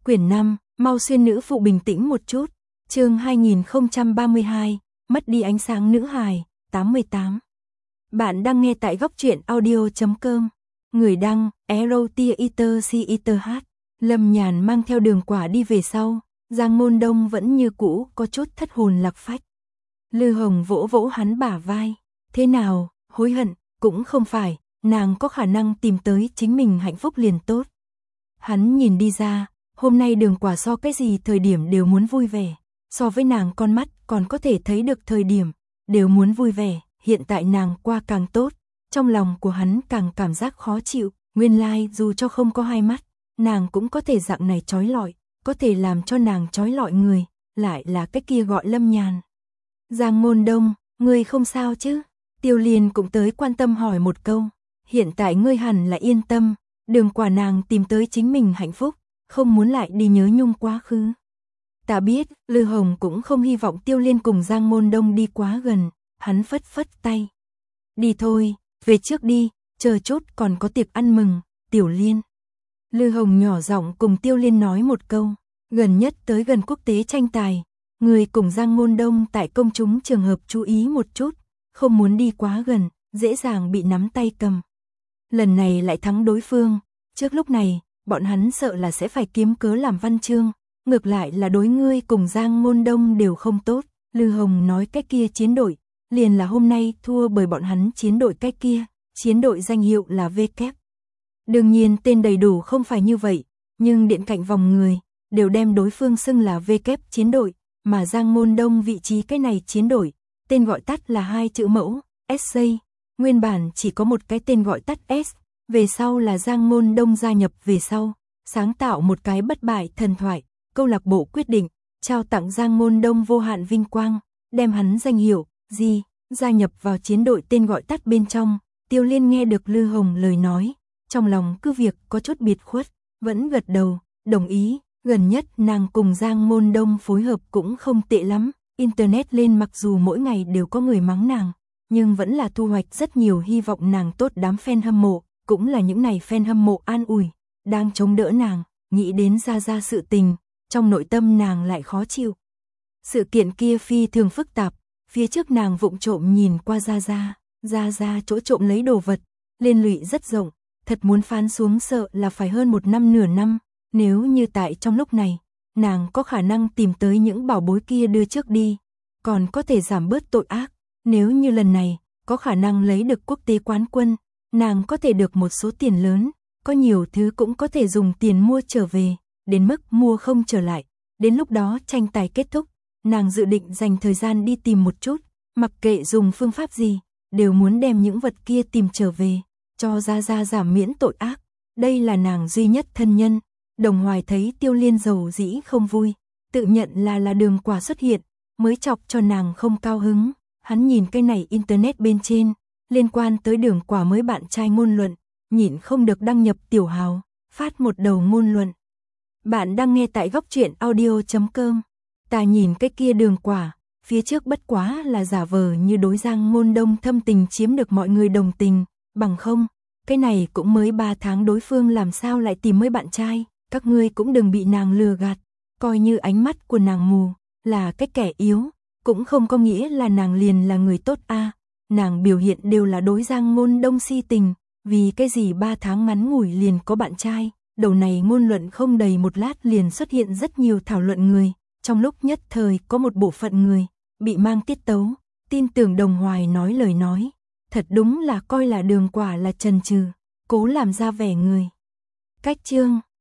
Quyển 5, mau xuyên nữ phụ bình tĩnh một chút. Chương 2032, mất đi ánh sáng nữ hài, 88. Bạn đang nghe tại góc truyện audio.com. Người đăng, Erotiaiter. Lâm Nhàn mang theo Đường Quả đi về sau, Giang Môn Đông vẫn như cũ, có chút thất hồn lạc phách. Lư Hồng vỗ vỗ hắn bả vai. Thế nào, hối hận, cũng không phải, nàng có khả năng tìm tới chính mình hạnh phúc liền tốt. Hắn nhìn đi ra, hôm nay Đường Quả so cái gì thời điểm đều muốn vui vẻ, so với nàng con mắt còn có thể thấy được thời điểm, đều muốn vui vẻ, hiện tại nàng qua càng tốt, trong lòng của hắn càng cảm giác khó chịu, nguyên lai dù cho không có hai mắt, nàng cũng có thể dạng này trói lọi, có thể làm cho nàng trói lọi người, lại là cái kia gọi Lâm Nhàn. Giang Môn Đông, ngươi không sao chứ? Tiêu Liên cũng tới quan tâm hỏi một câu, hiện tại ngươi hẳn là yên tâm, Đường Quả nàng tìm tới chính mình hạnh phúc, không muốn lại đi nhớ nhung quá khứ. Ta biết, Lư Hồng cũng không hy vọng Tiêu Liên cùng Giang Môn Đông đi quá gần, hắn phất phất tay. Đi thôi, về trước đi, chờ chút còn có tiệc ăn mừng, Tiểu Liên. Lư Hồng nhỏ giọng cùng Tiêu Liên nói một câu, gần nhất tới gần quốc tế tranh tài, người cùng Giang Môn Đông tại công chúng trường hợp chú ý một chút, không muốn đi quá gần, dễ dàng bị nắm tay cầm. Lần này lại thắng đối phương, trước lúc này, bọn hắn sợ là sẽ phải kiếm cớ làm văn chương, ngược lại là đối ngươi cùng Giang Môn Đông đều không tốt. Lư Hồng nói cái kia chiến đội, liền là hôm nay thua bởi bọn hắn chiến đội cái kia, chiến đội danh hiệu là V-Kép. Đương nhiên tên đầy đủ không phải như vậy, nhưng điện cạnh vòng người, đều đem đối phương xưng là V-Kép chiến đội, mà Giang Môn Đông vị trí cái này chiến đội, tên gọi tắt là hai chữ mẫu, SJ, nguyên bản chỉ có một cái tên gọi tắt S, về sau là Giang Môn Đông gia nhập về sau, sáng tạo một cái bất bại thần thoại, câu lạc bộ quyết định, trao tặng Giang Môn Đông vô hạn vinh quang, đem hắn danh hiệu, gia nhập vào chiến đội tên gọi tắt bên trong. Tiêu Liên nghe được Lư Hồng lời nói, trong lòng cứ việc có chút biệt khuất, vẫn gật đầu, đồng ý, gần nhất nàng cùng Giang Môn Đông phối hợp cũng không tệ lắm, internet lên mặc dù mỗi ngày đều có người mắng nàng, nhưng vẫn là thu hoạch rất nhiều hy vọng nàng tốt đám fan hâm mộ, cũng là những này fan hâm mộ an ủi, đang chống đỡ nàng, nghĩ đến Gia sự tình, trong nội tâm nàng lại khó chịu. Sự kiện kia phi thường phức tạp, phía trước nàng vụng trộm nhìn qua Gia chỗ trộm lấy đồ vật, liên lụy rất rộng, thật muốn phán xuống sợ là phải hơn một năm nửa năm, nếu như tại trong lúc này, nàng có khả năng tìm tới những bảo bối kia đưa trước đi, còn có thể giảm bớt tội ác, nếu như lần này, có khả năng lấy được quốc tế quán quân, nàng có thể được một số tiền lớn, có nhiều thứ cũng có thể dùng tiền mua trở về, đến mức mua không trở lại, đến lúc đó tranh tài kết thúc, nàng dự định dành thời gian đi tìm một chút, mặc kệ dùng phương pháp gì, đều muốn đem những vật kia tìm trở về, cho Gia giảm miễn tội ác, đây là nàng duy nhất thân nhân. Đồng Hoài thấy Tiêu Liên giàu dĩ không vui, tự nhận là Đường Quả xuất hiện, mới chọc cho nàng không cao hứng, hắn nhìn cái này internet bên trên, liên quan tới Đường Quả mới bạn trai ngôn luận, nhịn không được đăng nhập Tiểu Hào, phát một đầu ngôn luận. Bạn đang nghe tại góc truyện audio.com. Ta nhìn cái kia Đường Quả, phía trước bất quá là giả vờ như đối Giang Môn Đông thâm tình chiếm được mọi người đồng tình, bằng không, cái này cũng mới 3 tháng đối phương làm sao lại tìm mới bạn trai, các ngươi cũng đừng bị nàng lừa gạt, coi như ánh mắt của nàng mù, là cái kẻ yếu, cũng không có nghĩa là nàng liền là người tốt a. Nàng biểu hiện đều là đối Giang Môn Đông si tình, vì cái gì 3 tháng ngắn ngủi liền có bạn trai. Đầu này ngôn luận không đầy một lát liền xuất hiện rất nhiều thảo luận người, trong lúc nhất thời có một bộ phận người bị mang tiết tấu, tin tưởng Đồng Hoài nói lời nói, thật đúng là coi là Đường Quả là chần chừ, cố làm ra vẻ người. Cách chương